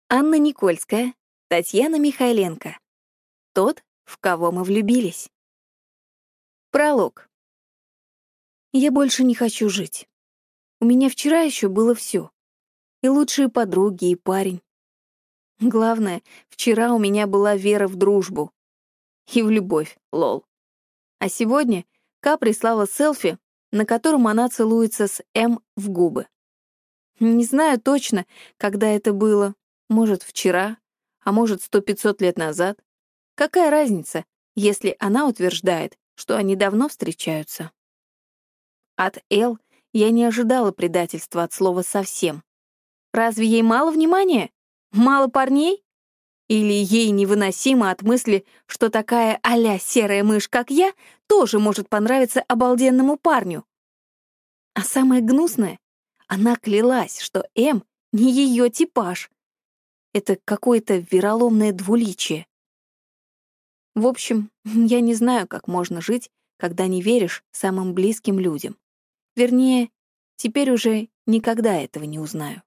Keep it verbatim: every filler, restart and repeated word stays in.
Анна Никольская, Татьяна Михайленко. Тот, в кого мы влюбились. Пролог. Я больше не хочу жить. У меня вчера еще было все. И лучшие подруги, и парень. Главное, вчера у меня была вера в дружбу. И в любовь, лол. А сегодня Ка прислала селфи, на котором она целуется с М в губы. Не знаю точно, когда это было. Может, вчера, а может, сто-пятьсот лет назад. Какая разница, если она утверждает, что они давно встречаются? От Эл я не ожидала предательства от слова «совсем». Разве ей мало внимания? Мало парней? Или ей невыносимо от мысли, что такая а-ля серая мышь, как я, тоже может понравиться обалденному парню? А самое гнусное, она клялась, что М не ее типаж. Это какое-то вероломное двуличие. В общем, я не знаю, как можно жить, когда не веришь самым близким людям. Вернее, теперь уже никогда этого не узнаю.